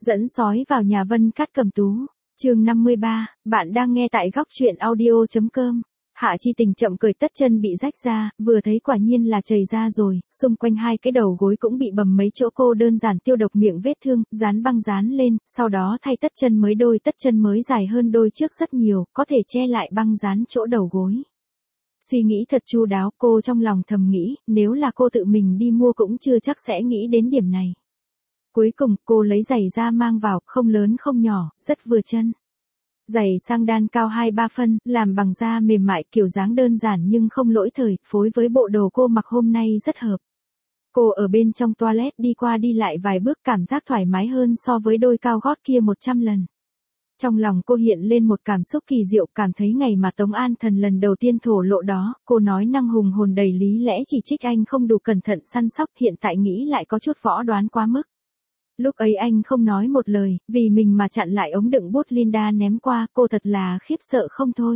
Dẫn sói vào nhà Vân Cát Cầm Tú. Chương 53, bạn đang nghe tại góc truyện audio.com. Hạ Chi Tình chậm cởi tất chân bị rách ra, vừa thấy quả nhiên là chảy ra rồi, xung quanh hai cái đầu gối cũng bị bầm mấy chỗ, cô đơn giản tiêu độc miệng vết thương, dán băng dán lên, sau đó thay tất chân mới, đôi tất chân mới dài hơn đôi trước rất nhiều, có thể che lại băng dán chỗ đầu gối. Suy nghĩ thật chu đáo, cô trong lòng thầm nghĩ, nếu là cô tự mình đi mua cũng chưa chắc sẽ nghĩ đến điểm này. Cuối cùng, cô lấy giày ra mang vào, không lớn không nhỏ, rất vừa chân. Giày sang đan cao 2-3 phân, làm bằng da mềm mại, kiểu dáng đơn giản nhưng không lỗi thời, phối với bộ đồ cô mặc hôm nay rất hợp. Cô ở bên trong toilet đi qua đi lại vài bước, cảm giác thoải mái hơn so với đôi cao gót kia 100 lần. Trong lòng cô hiện lên một cảm xúc kỳ diệu, cảm thấy ngày mà Tống An Thần lần đầu tiên thổ lộ đó, cô nói năng hùng hồn đầy lý lẽ, chỉ trích anh không đủ cẩn thận săn sóc, hiện tại nghĩ lại có chút võ đoán quá mức. Lúc ấy anh không nói một lời, vì mình mà chặn lại ống đựng bút Linda ném qua, cô thật là khiếp sợ không thôi.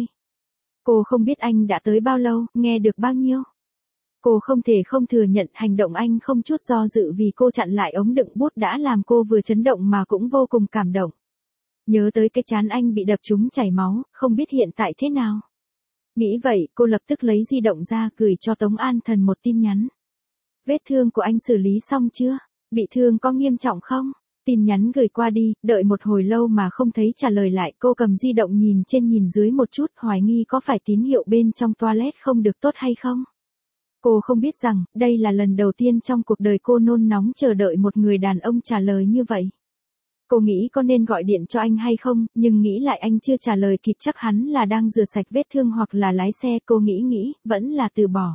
Cô không biết anh đã tới bao lâu, nghe được bao nhiêu. Cô không thể không thừa nhận hành động anh không chút do dự vì cô chặn lại ống đựng bút đã làm cô vừa chấn động mà cũng vô cùng cảm động. Nhớ tới cái trán anh bị đập trúng chảy máu, không biết hiện tại thế nào. Nghĩ vậy, cô lập tức lấy di động ra gửi cho Tống An Thần một tin nhắn. Vết thương của anh xử lý xong chưa? Bị thương có nghiêm trọng không? Tin nhắn gửi qua đi, đợi một hồi lâu mà không thấy trả lời lại, cô cầm di động nhìn trên nhìn dưới một chút, hoài nghi có phải tín hiệu bên trong toilet không được tốt hay không. Cô không biết rằng, đây là lần đầu tiên trong cuộc đời cô nôn nóng chờ đợi một người đàn ông trả lời như vậy. Cô nghĩ có nên gọi điện cho anh hay không, nhưng nghĩ lại anh chưa trả lời kịp, chắc hắn là đang rửa sạch vết thương hoặc là lái xe, cô nghĩ, vẫn là từ bỏ.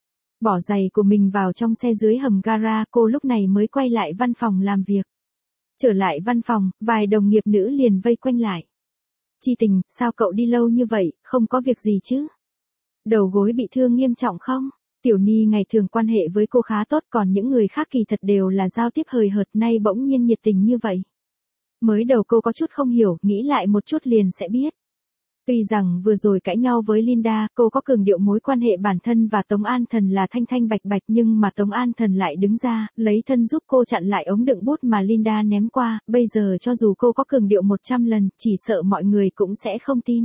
Bỏ giày của mình vào trong xe dưới hầm gara, cô lúc này mới quay lại văn phòng làm việc. Trở lại văn phòng, vài đồng nghiệp nữ liền vây quanh lại. Chi Tình, sao cậu đi lâu như vậy, không có việc gì chứ? Đầu gối bị thương nghiêm trọng không? Tiểu Ni ngày thường quan hệ với cô khá tốt, còn những người khác kỳ thật đều là giao tiếp hời hợt, nay bỗng nhiên nhiệt tình như vậy. Mới đầu cô có chút không hiểu, nghĩ lại một chút liền sẽ biết. Tuy rằng vừa rồi cãi nhau với Linda, cô có cường điệu mối quan hệ bản thân và Tống An Thần là thanh thanh bạch bạch, nhưng mà Tống An Thần lại đứng ra, lấy thân giúp cô chặn lại ống đựng bút mà Linda ném qua, bây giờ cho dù cô có cường điệu 100 lần, chỉ sợ mọi người cũng sẽ không tin.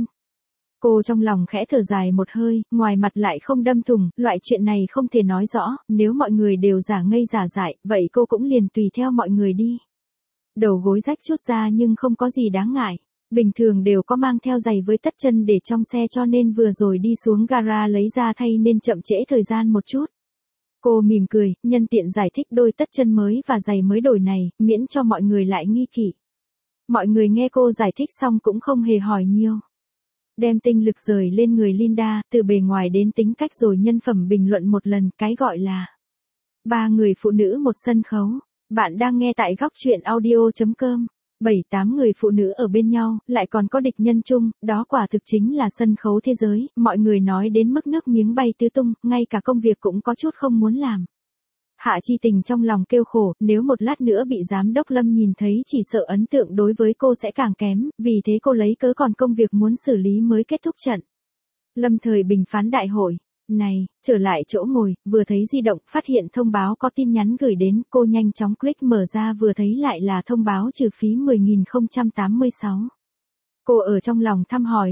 Cô trong lòng khẽ thở dài một hơi, ngoài mặt lại không đâm thủng, loại chuyện này không thể nói rõ, nếu mọi người đều giả ngây giả dại, vậy cô cũng liền tùy theo mọi người đi. Đầu gối rách chút ra nhưng không có gì đáng ngại. Bình thường đều có mang theo giày với tất chân để trong xe, cho nên vừa rồi đi xuống gara lấy ra thay nên chậm trễ thời gian một chút. Cô mỉm cười, nhân tiện giải thích đôi tất chân mới và giày mới đổi này, miễn cho mọi người lại nghi kỵ. Mọi người nghe cô giải thích xong cũng không hề hỏi nhiều. Đem tinh lực rời lên người Linda, từ bề ngoài đến tính cách rồi nhân phẩm bình luận một lần, cái gọi là 3 người phụ nữ một sân khấu. Bạn đang nghe tại góc truyện audio.com. 7-8 người phụ nữ ở bên nhau, lại còn có địch nhân chung, đó quả thực chính là sân khấu thế giới, mọi người nói đến mức nước miếng bay tứ tung, ngay cả công việc cũng có chút không muốn làm. Hạ Chi Tình trong lòng kêu khổ, nếu một lát nữa bị giám đốc Lâm nhìn thấy chỉ sợ ấn tượng đối với cô sẽ càng kém, vì thế cô lấy cớ còn công việc muốn xử lý mới kết thúc trận. Lâm thời bình phán đại hội. Này, trở lại chỗ ngồi, vừa thấy di động, phát hiện thông báo có tin nhắn gửi đến, cô nhanh chóng click mở ra, vừa thấy lại là thông báo trừ phí 10.086. Cô ở trong lòng thăm hỏi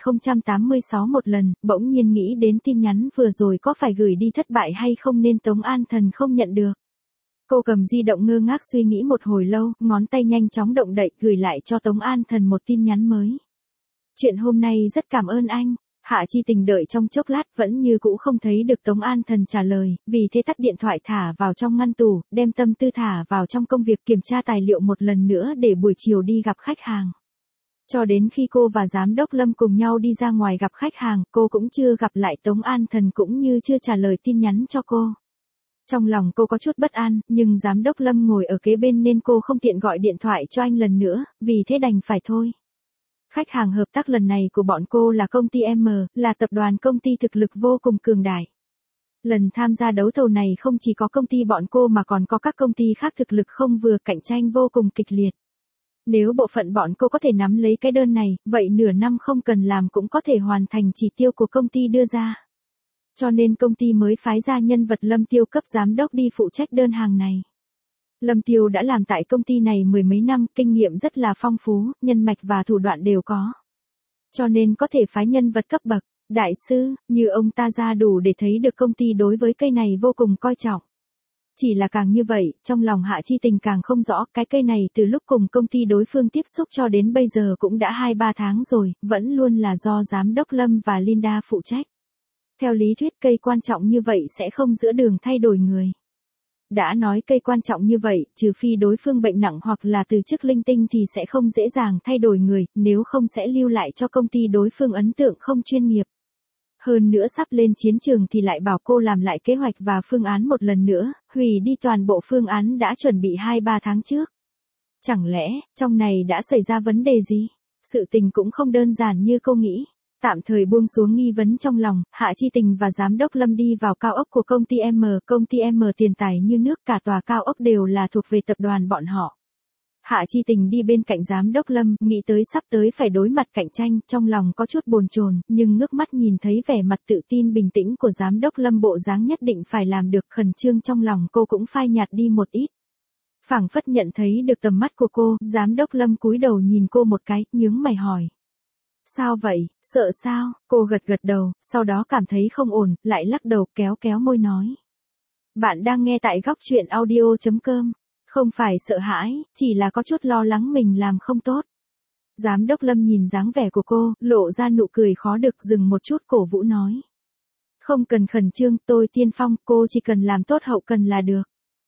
10.086 một lần, bỗng nhiên nghĩ đến tin nhắn vừa rồi có phải gửi đi thất bại hay không nên Tống An Thần không nhận được. Cô cầm di động ngơ ngác suy nghĩ một hồi lâu, ngón tay nhanh chóng động đậy gửi lại cho Tống An Thần một tin nhắn mới. Chuyện hôm nay rất cảm ơn anh. Hạ Chi Tình đợi trong chốc lát vẫn như cũ không thấy được Tống An Thần trả lời, vì thế tắt điện thoại thả vào trong ngăn tủ, đem tâm tư thả vào trong công việc kiểm tra tài liệu một lần nữa để buổi chiều đi gặp khách hàng. Cho đến khi cô và Giám đốc Lâm cùng nhau đi ra ngoài gặp khách hàng, cô cũng chưa gặp lại Tống An Thần cũng như chưa trả lời tin nhắn cho cô. Trong lòng cô có chút bất an, nhưng Giám đốc Lâm ngồi ở kế bên nên cô không tiện gọi điện thoại cho anh lần nữa, vì thế đành phải thôi. Khách hàng hợp tác lần này của bọn cô là công ty M, là tập đoàn công ty thực lực vô cùng cường đại. Lần tham gia đấu thầu này không chỉ có công ty bọn cô mà còn có các công ty khác thực lực không vừa, cạnh tranh vô cùng kịch liệt. Nếu bộ phận bọn cô có thể nắm lấy cái đơn này, vậy nửa năm không cần làm cũng có thể hoàn thành chỉ tiêu của công ty đưa ra. Cho nên công ty mới phái ra nhân vật Lâm Tiêu cấp giám đốc đi phụ trách đơn hàng này. Lâm Tiêu đã làm tại công ty này mười mấy năm, kinh nghiệm rất là phong phú, nhân mạch và thủ đoạn đều có. Cho nên có thể phái nhân vật cấp bậc, đại sư, như ông ta ra đủ để thấy được công ty đối với cây này vô cùng coi trọng. Chỉ là càng như vậy, trong lòng Hạ Chi Tình càng không rõ, cái cây này từ lúc cùng công ty đối phương tiếp xúc cho đến bây giờ cũng đã 2-3 tháng rồi, vẫn luôn là do giám đốc Lâm và Linda phụ trách. Theo lý thuyết cây quan trọng như vậy sẽ không giữa đường thay đổi người. Đã nói cây quan trọng như vậy, trừ phi đối phương bệnh nặng hoặc là từ chức linh tinh thì sẽ không dễ dàng thay đổi người, nếu không sẽ lưu lại cho công ty đối phương ấn tượng không chuyên nghiệp. Hơn nữa sắp lên chiến trường thì lại bảo cô làm lại kế hoạch và phương án một lần nữa, hủy đi toàn bộ phương án đã chuẩn bị 2-3 tháng trước. Chẳng lẽ, trong này đã xảy ra vấn đề gì? Sự tình cũng không đơn giản như cô nghĩ. Tạm thời buông xuống nghi vấn trong lòng, Hạ Chi Tình và Giám đốc Lâm đi vào cao ốc của công ty M tiền tài như nước, cả tòa cao ốc đều là thuộc về tập đoàn bọn họ. Hạ Chi Tình đi bên cạnh Giám đốc Lâm, nghĩ tới sắp tới phải đối mặt cạnh tranh, trong lòng có chút bồn chồn, nhưng ngước mắt nhìn thấy vẻ mặt tự tin bình tĩnh của Giám đốc Lâm, bộ dáng nhất định phải làm được, khẩn trương trong lòng cô cũng phai nhạt đi một ít. Phảng phất nhận thấy được tầm mắt của cô, Giám đốc Lâm cúi đầu nhìn cô một cái, nhướng mày hỏi. Sao vậy, sợ sao? Cô gật gật đầu, sau đó cảm thấy không ổn, lại lắc đầu, kéo kéo môi nói. Bạn đang nghe tại góc truyện audio.com. Không phải sợ hãi, chỉ là có chút lo lắng mình làm không tốt. Giám đốc Lâm nhìn dáng vẻ của cô, lộ ra nụ cười khó được, dừng một chút cổ vũ nói. Không cần khẩn trương, tôi tiên phong, cô chỉ cần làm tốt hậu cần là được.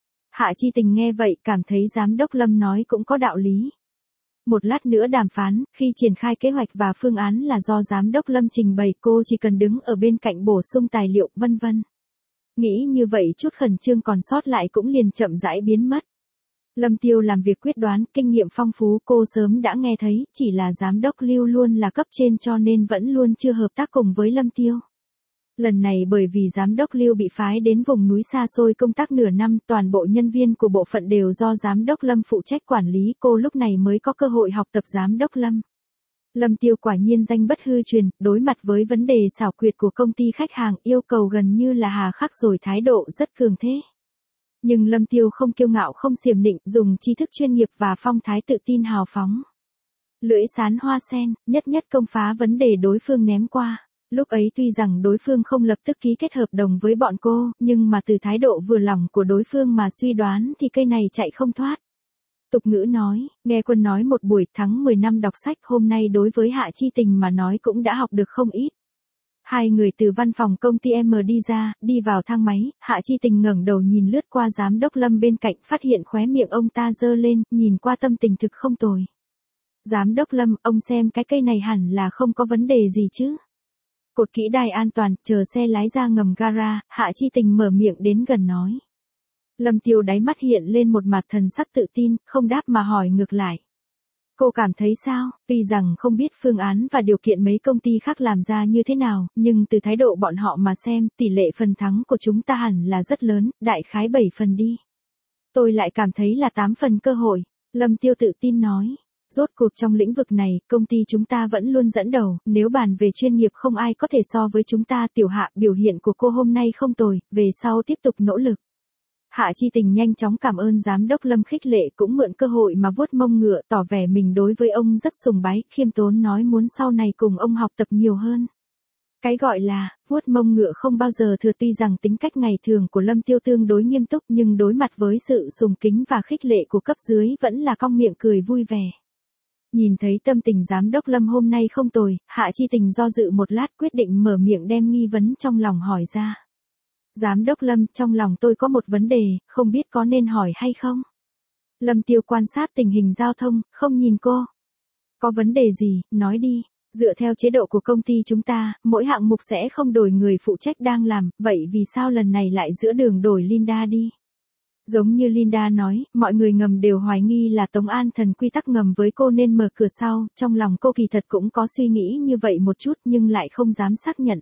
Hạ Chi Tình nghe vậy, cảm thấy Giám đốc Lâm nói cũng có đạo lý. Một lát nữa đàm phán, khi triển khai kế hoạch và phương án là do Giám đốc Lâm trình bày, cô chỉ cần đứng ở bên cạnh bổ sung tài liệu, vân vân. Nghĩ như vậy chút khẩn trương còn sót lại cũng liền chậm rãi biến mất. Lâm Tiêu làm việc quyết đoán, kinh nghiệm phong phú, cô sớm đã nghe thấy, chỉ là Giám đốc Lưu luôn là cấp trên cho nên vẫn luôn chưa hợp tác cùng với Lâm Tiêu. Lần này bởi vì Giám đốc Lưu bị phái đến vùng núi xa xôi công tác nửa năm, toàn bộ nhân viên của bộ phận đều do Giám đốc Lâm phụ trách quản lý, cô lúc này mới có cơ hội học tập Giám đốc Lâm. Lâm Tiêu quả nhiên danh bất hư truyền, đối mặt với vấn đề xảo quyệt của công ty khách hàng, yêu cầu gần như là hà khắc rồi, thái độ rất cường thế. Nhưng Lâm Tiêu không kiêu ngạo không xiểm nịnh, dùng tri thức chuyên nghiệp và phong thái tự tin hào phóng. Lưỡi sán hoa sen, nhất nhất công phá vấn đề đối phương ném qua. Lúc ấy tuy rằng đối phương không lập tức ký kết hợp đồng với bọn cô, nhưng mà từ thái độ vừa lòng của đối phương mà suy đoán thì cây này chạy không thoát. Tục ngữ nói, nghe quân nói một buổi, thắng 10 năm đọc sách, hôm nay đối với Hạ Chi Tình mà nói cũng đã học được không ít. Hai người từ văn phòng công ty M đi ra, đi vào thang máy, Hạ Chi Tình ngẩng đầu nhìn lướt qua Giám đốc Lâm bên cạnh, phát hiện khóe miệng ông ta giơ lên, nhìn qua tâm tình thực không tồi. Giám đốc Lâm, ông xem cái cây này hẳn là không có vấn đề gì chứ. Cột kỹ đai an toàn, chờ xe lái ra ngầm gara, Hạ Chi Tình mở miệng đến gần nói. Lâm Tiêu đáy mắt hiện lên một mặt thần sắc tự tin, không đáp mà hỏi ngược lại. Cô cảm thấy sao? Tuy rằng không biết phương án và điều kiện mấy công ty khác làm ra như thế nào, nhưng từ thái độ bọn họ mà xem, tỷ lệ phần thắng của chúng ta hẳn là rất lớn, đại khái 7 phần đi. Tôi lại cảm thấy là 8 phần cơ hội, Lâm Tiêu tự tin nói. Rốt cuộc trong lĩnh vực này, công ty chúng ta vẫn luôn dẫn đầu, nếu bàn về chuyên nghiệp không ai có thể so với chúng ta. Tiểu Hạ, biểu hiện của cô hôm nay không tồi, về sau tiếp tục nỗ lực. Hạ Chi Tình nhanh chóng cảm ơn Giám đốc Lâm khích lệ, cũng mượn cơ hội mà vuốt mông ngựa, tỏ vẻ mình đối với ông rất sùng bái, khiêm tốn nói muốn sau này cùng ông học tập nhiều hơn. Cái gọi là, vuốt mông ngựa không bao giờ thừa, tuy rằng tính cách ngày thường của Lâm Tiêu tương đối nghiêm túc nhưng đối mặt với sự sùng kính và khích lệ của cấp dưới vẫn là cong miệng cười vui vẻ. Nhìn thấy tâm tình Giám đốc Lâm hôm nay không tồi, Hạ Chi Tình do dự một lát quyết định mở miệng đem nghi vấn trong lòng hỏi ra. Giám đốc Lâm, trong lòng tôi có một vấn đề, không biết có nên hỏi hay không? Lâm Tiêu quan sát tình hình giao thông, không nhìn cô. Có vấn đề gì, nói đi. Dựa theo chế độ của công ty chúng ta, mỗi hạng mục sẽ không đổi người phụ trách đang làm, vậy vì sao lần này lại giữa đường đổi Linda đi? Giống như Linda nói, mọi người ngầm đều hoài nghi là Tống An Thần quy tắc ngầm với cô nên mở cửa sau, trong lòng cô kỳ thật cũng có suy nghĩ như vậy một chút nhưng lại không dám xác nhận.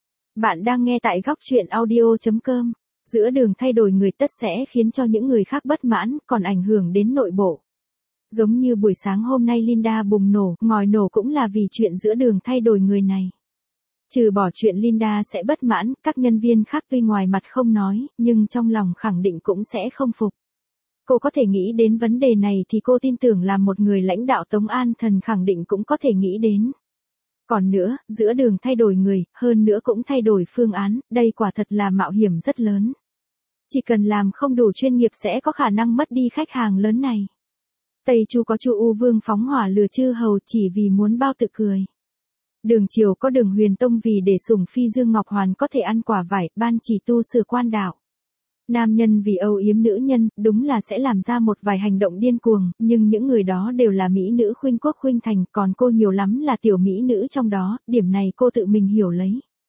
Bạn đang nghe tại góc truyện audio.com. Giữa đường thay đổi người tất sẽ khiến cho những người khác bất mãn, còn ảnh hưởng đến nội bộ. Giống như buổi sáng hôm nay Linda bùng nổ, ngòi nổ cũng là vì chuyện giữa đường thay đổi người này. Trừ bỏ chuyện Linda sẽ bất mãn, các nhân viên khác tuy ngoài mặt không nói, nhưng trong lòng khẳng định cũng sẽ không phục. Cô có thể nghĩ đến vấn đề này thì cô tin tưởng là một người lãnh đạo Tống An Thần khẳng định cũng có thể nghĩ đến. Còn nữa, giữa đường thay đổi người, hơn nữa cũng thay đổi phương án, đây quả thật là mạo hiểm rất lớn. Chỉ cần làm không đủ chuyên nghiệp sẽ có khả năng mất đi khách hàng lớn này. Tây Chu có Chu U Vương phóng hỏa lừa chư hầu chỉ vì muốn bao tự cười. Đường Triều có Đường Huyền Tông vì để sủng phi Dương Ngọc Hoàn có thể ăn quả vải, ban chỉ tu sửa quan đạo. Nam nhân vì âu yếm nữ nhân, đúng là sẽ làm ra một vài hành động điên cuồng, nhưng những người đó đều là mỹ nữ khuynh quốc khuynh thành, còn cô nhiều lắm là tiểu mỹ nữ trong đó, điểm này cô tự mình hiểu lấy.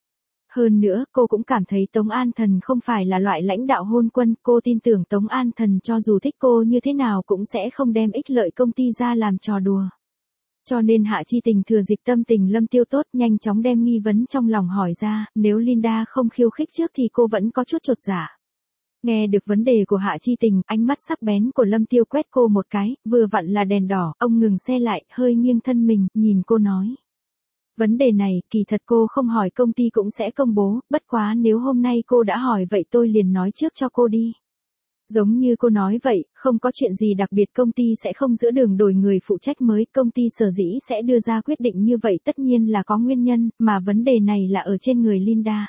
Hơn nữa, cô cũng cảm thấy Tống An Thần không phải là loại lãnh đạo hôn quân, cô tin tưởng Tống An Thần cho dù thích cô như thế nào cũng sẽ không đem ích lợi công ty ra làm trò đùa. Cho nên Hạ Chi Tình thừa dịp tâm tình Lâm Tiêu tốt nhanh chóng đem nghi vấn trong lòng hỏi ra, nếu Linda không khiêu khích trước thì cô vẫn có chút chột dạ. Nghe được vấn đề của Hạ Chi Tình, ánh mắt sắc bén của Lâm Tiêu quét cô một cái, vừa vặn là đèn đỏ, ông ngừng xe lại, hơi nghiêng thân mình, nhìn cô nói. Vấn đề này, kỳ thật cô không hỏi công ty cũng sẽ công bố, bất quá nếu hôm nay cô đã hỏi vậy tôi liền nói trước cho cô đi. Giống như cô nói vậy, không có chuyện gì đặc biệt công ty sẽ không giữa đường đổi người phụ trách mới, công ty sở dĩ sẽ đưa ra quyết định như vậy tất nhiên là có nguyên nhân, mà vấn đề này là ở trên người Linda.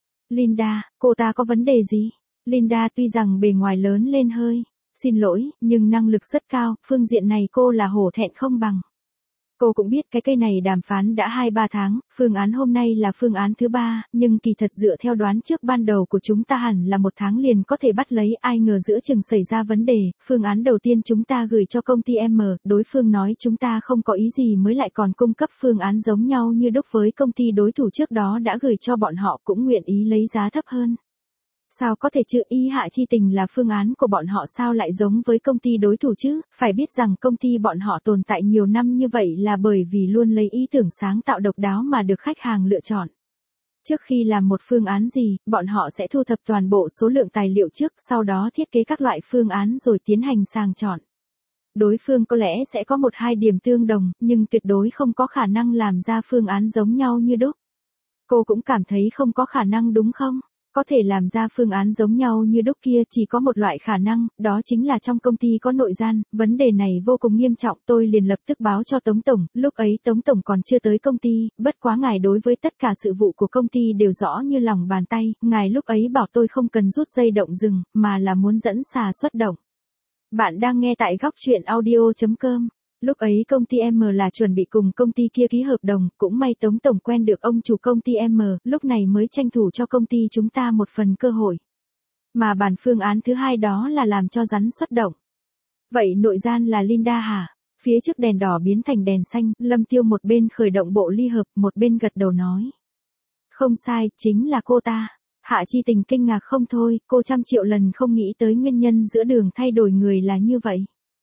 Linda, cô ta có vấn đề gì? Linda tuy rằng bề ngoài lớn lên hơi, xin lỗi, nhưng năng lực rất cao, phương diện này cô là hổ thẹn không bằng. Cô cũng biết cái cây này đàm phán đã 2-3 tháng, phương án hôm nay là phương án thứ 3, nhưng kỳ thật dựa theo đoán trước ban đầu của chúng ta hẳn là 1 tháng liền có thể bắt lấy, ai ngờ giữa chừng xảy ra vấn đề, phương án đầu tiên chúng ta gửi cho công ty M, đối phương nói chúng ta không có ý gì mới lại còn cung cấp phương án giống nhau như đúc với công ty đối thủ trước đó đã gửi cho bọn họ cũng nguyện ý lấy giá thấp hơn. Sao có thể chứ, ý Hạ Chi Tình là phương án của bọn họ sao lại giống với công ty đối thủ chứ, phải biết rằng công ty bọn họ tồn tại nhiều năm như vậy là bởi vì luôn lấy ý tưởng sáng tạo độc đáo mà được khách hàng lựa chọn. Trước khi làm một phương án gì, bọn họ sẽ thu thập toàn bộ số lượng tài liệu trước, sau đó thiết kế các loại phương án rồi tiến hành sàng chọn. Đối phương có lẽ sẽ có 1-2 điểm tương đồng, nhưng tuyệt đối không có khả năng làm ra phương án giống nhau như đúc. Cô cũng cảm thấy không có khả năng đúng không? Có thể làm ra phương án giống nhau như đúc kia chỉ có một loại khả năng, đó chính là trong công ty có nội gian, vấn đề này vô cùng nghiêm trọng, tôi liền lập tức báo cho Tống Tổng, lúc ấy Tống Tổng còn chưa tới công ty, bất quá ngài đối với tất cả sự vụ của công ty đều rõ như lòng bàn tay, ngài lúc ấy bảo tôi không cần rút dây động rừng, mà là muốn dẫn xà xuất động. Bạn đang nghe tại góc truyện audio.com. Lúc ấy công ty M là chuẩn bị cùng công ty kia ký hợp đồng, cũng may Tống Tổng quen được ông chủ công ty M, lúc này mới tranh thủ cho công ty chúng ta một phần cơ hội. Mà bản phương án thứ 2 đó là làm cho rắn xuất động. Vậy nội gian là Linda hả? Phía trước đèn đỏ biến thành đèn xanh, Lâm Tiêu một bên khởi động bộ ly hợp, một bên gật đầu nói. Không sai, chính là cô ta. Hạ Chi Tình kinh ngạc không thôi, cô trăm triệu lần không nghĩ tới nguyên nhân giữa đường thay đổi người là như vậy.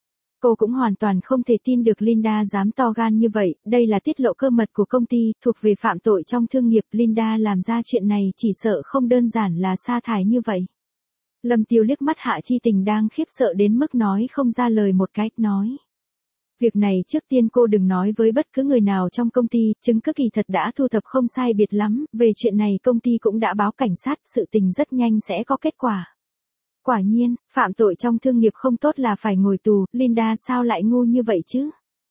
Cô cũng hoàn toàn không thể tin được Linda dám to gan như vậy, đây là tiết lộ cơ mật của công ty, thuộc về phạm tội trong thương nghiệp, Linda làm ra chuyện này chỉ sợ không đơn giản là sa thải như vậy. Lâm Tiêu liếc mắt Hạ Chi Tình đang khiếp sợ đến mức nói không ra lời một cách, nói. Việc này trước tiên cô đừng nói với bất cứ người nào trong công ty, chứng cứ kỳ thật đã thu thập không sai biệt lắm, về chuyện này công ty cũng đã báo cảnh sát, sự tình rất nhanh sẽ có kết quả. Quả nhiên, phạm tội trong thương nghiệp không tốt là phải ngồi tù, Linda sao lại ngu như vậy chứ?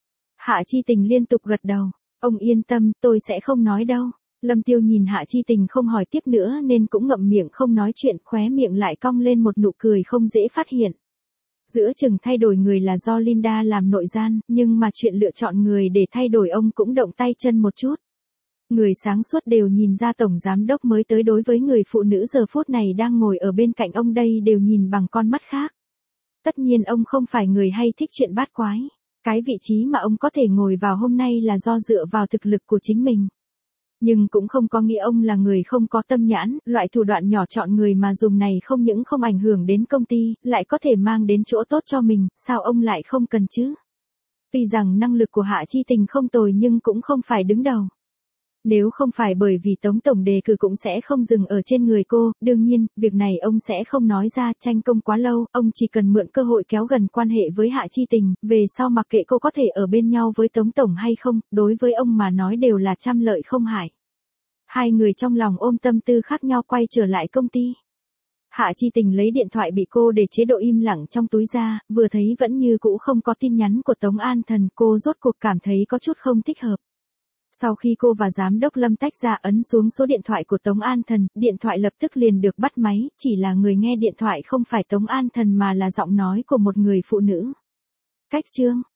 Hạ Chi Tình liên tục gật đầu, ông yên tâm, tôi sẽ không nói đâu. Lâm Tiêu nhìn Hạ Chi Tình không hỏi tiếp nữa nên cũng ngậm miệng không nói chuyện, khóe miệng lại cong lên một nụ cười không dễ phát hiện. Giữa chừng thay đổi người là do Linda làm nội gian, nhưng mà chuyện lựa chọn người để thay đổi ông cũng động tay chân một chút. Người sáng suốt đều nhìn ra tổng giám đốc mới tới đối với người phụ nữ giờ phút này đang ngồi ở bên cạnh ông đây đều nhìn bằng con mắt khác. Tất nhiên ông không phải người hay thích chuyện bát quái. Cái vị trí mà ông có thể ngồi vào hôm nay là do dựa vào thực lực của chính mình. Nhưng cũng không có nghĩa ông là người không có tâm nhãn, loại thủ đoạn nhỏ chọn người mà dùng này không những không ảnh hưởng đến công ty, lại có thể mang đến chỗ tốt cho mình, sao ông lại không cần chứ? Tuy rằng năng lực của Hạ Chi Tình không tồi nhưng cũng không phải đứng đầu. Nếu không phải bởi vì Tống Tổng đề cử cũng sẽ không dừng ở trên người cô, đương nhiên, việc này ông sẽ không nói ra, tranh công quá lâu, ông chỉ cần mượn cơ hội kéo gần quan hệ với Hạ Chi Tình, về sau mặc kệ cô có thể ở bên nhau với Tống Tổng hay không, đối với ông mà nói đều là trăm lợi không hại. Hai người trong lòng ôm tâm tư khác nhau quay trở lại công ty. Hạ Chi Tình lấy điện thoại bị cô để chế độ im lặng trong túi ra, vừa thấy vẫn như cũ không có tin nhắn của Tống An Thần, cô rốt cuộc cảm thấy có chút không thích hợp. Sau khi cô và giám đốc Lâm tách ra, ấn xuống số điện thoại của Tống An Thần, điện thoại lập tức liền được bắt máy, chỉ là người nghe điện thoại không phải Tống An Thần mà là giọng nói của một người phụ nữ. Cách chương